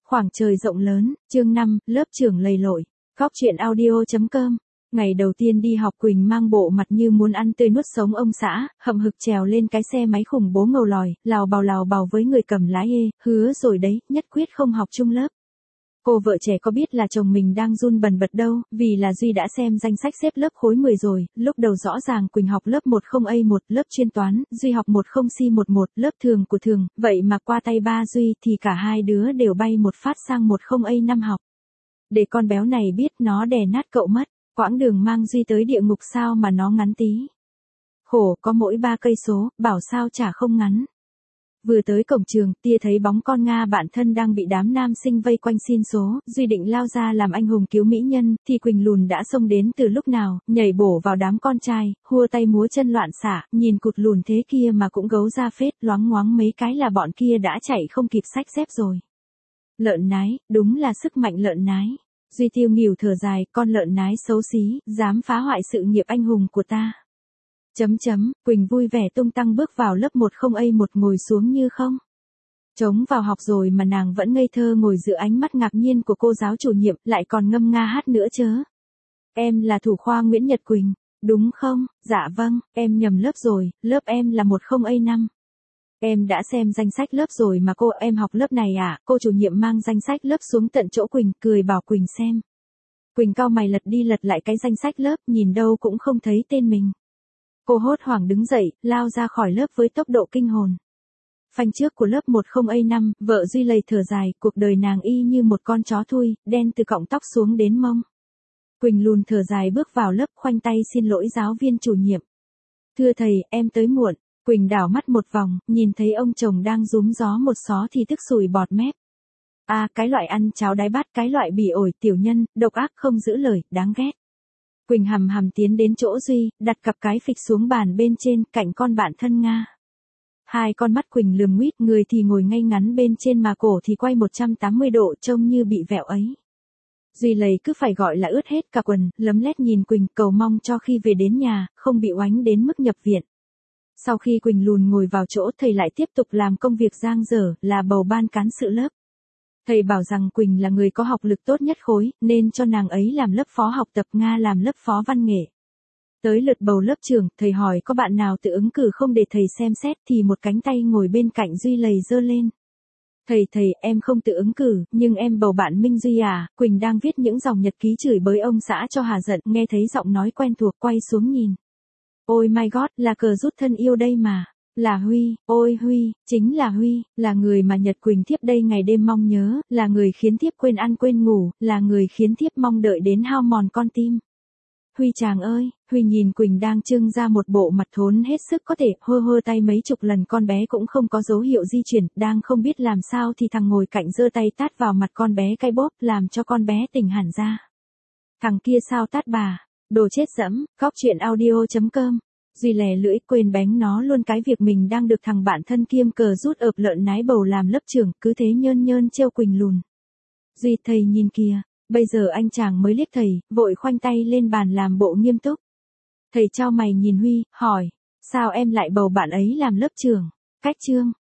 Khoảng trời rộng lớn, chương 5, lớp trưởng lầy lội. Góc chuyện audio.com. Ngày đầu tiên đi học Quỳnh mang bộ mặt như muốn ăn tươi nuốt sống ông xã, hậm hực trèo lên cái xe máy khủng bố ngầu lòi, lào bào với người cầm lái hứa rồi đấy, nhất quyết không học chung lớp. Cô vợ trẻ có biết là chồng mình đang run bần bật đâu, vì là Duy đã xem danh sách xếp lớp khối 10 rồi, lúc đầu rõ ràng Quỳnh học lớp 10A1, lớp chuyên toán, Duy học 10C11, lớp thường của thường, vậy mà qua tay ba Duy thì cả hai đứa đều bay một phát sang 10A5 học. Để con béo này biết nó đè nát cậu mất, quãng đường mang Duy tới địa ngục sao mà nó ngắn tí. Khổ có mỗi 3 cây số, bảo sao chả không ngắn. Vừa tới cổng trường, tia thấy bóng con Nga bạn thân đang bị đám nam sinh vây quanh xin số, Duy định lao ra làm anh hùng cứu mỹ nhân, thì Quỳnh lùn đã xông đến từ lúc nào, nhảy bổ vào đám con trai, hua tay múa chân loạn xạ, nhìn cụt lùn thế kia mà cũng gấu ra phết, loáng ngoáng mấy cái là bọn kia đã chạy không kịp xách dép rồi. Lợn nái, đúng là sức mạnh lợn nái. Duy tiêu nghỉu thở dài, con lợn nái xấu xí, dám phá hoại sự nghiệp anh hùng của ta. Quỳnh vui vẻ tung tăng bước vào lớp 10A1 ngồi xuống như không. Trống vào học rồi mà nàng vẫn ngây thơ ngồi giữa ánh mắt ngạc nhiên của cô giáo chủ nhiệm, lại còn ngâm nga hát nữa chớ. Em là thủ khoa Nguyễn Nhật Quỳnh, đúng không? Dạ vâng, em nhầm lớp rồi, lớp em là 10A5. Em đã xem danh sách lớp rồi mà cô, em học lớp này à? Cô chủ nhiệm mang danh sách lớp xuống tận chỗ Quỳnh, cười bảo Quỳnh xem. Quỳnh cau mày lật đi lật lại cái danh sách lớp, nhìn đâu cũng không thấy tên mình. Cô hốt hoảng đứng dậy, lao ra khỏi lớp với tốc độ kinh hồn. Phanh trước của lớp 10A5, vợ Duy lầy thở dài, cuộc đời nàng y như một con chó thui, đen từ cọng tóc xuống đến mông. Quỳnh lùn thở dài bước vào lớp, khoanh tay xin lỗi giáo viên chủ nhiệm. Thưa thầy, em tới muộn. Quỳnh đảo mắt một vòng, nhìn thấy ông chồng đang rúm gió một xó thì tức sùi bọt mép. À, cái loại ăn cháo đáy bát, cái loại bỉ ổi tiểu nhân, độc ác không giữ lời, đáng ghét. Quỳnh hầm tiến đến chỗ Duy, đặt cặp cái phịch xuống bàn bên trên, cạnh con bạn thân Nga. Hai con mắt Quỳnh lườm nguýt, người thì ngồi ngay ngắn bên trên mà cổ thì quay 180 độ, trông như bị vẹo ấy. Duy lầy cứ phải gọi là ướt hết cả quần, lấm lét nhìn Quỳnh, cầu mong cho khi về đến nhà, không bị oánh đến mức nhập viện. Sau khi Quỳnh lùn ngồi vào chỗ, thầy lại tiếp tục làm công việc dang dở, là bầu ban cán sự lớp. Thầy bảo rằng Quỳnh là người có học lực tốt nhất khối, nên cho nàng ấy làm lớp phó học tập, Nga làm lớp phó văn nghệ. Tới lượt bầu lớp trưởng, thầy hỏi có bạn nào tự ứng cử không để thầy xem xét, thì một cánh tay ngồi bên cạnh Duy lầy giơ lên. Thầy, em không tự ứng cử, nhưng em bầu bạn Minh Duy à. Quỳnh đang viết những dòng nhật ký chửi bới ông xã cho hà giận, nghe thấy giọng nói quen thuộc, quay xuống nhìn. Ôi my god, là cờ rút thân yêu đây mà. Là Huy, ôi Huy, chính là Huy, là người mà Nhật Quỳnh thiếp đây ngày đêm mong nhớ, là người khiến thiếp quên ăn quên ngủ, là người khiến thiếp mong đợi đến hao mòn con tim. Huy chàng ơi, Huy nhìn Quỳnh đang trưng ra một bộ mặt thốn hết sức có thể, hơ tay mấy chục lần con bé cũng không có dấu hiệu di chuyển, đang không biết làm sao thì thằng ngồi cạnh giơ tay tát vào mặt con bé cái bốp, làm cho con bé tỉnh hẳn ra. Thằng kia sao tát bà? Đồ chết dẫm, góc chuyện audio.com. Duy lè lưỡi, quên bánh nó luôn cái việc mình đang được thằng bạn thân kiêm cờ rút ợp lợn nái bầu làm lớp trưởng, cứ thế nhơn trêu Quỳnh lùn. Duy, thầy nhìn kìa, bây giờ anh chàng mới liếc thầy, vội khoanh tay lên bàn làm bộ nghiêm túc. Thầy chau mày nhìn Huy, hỏi, sao em lại bầu bạn ấy làm lớp trưởng? Cách chương.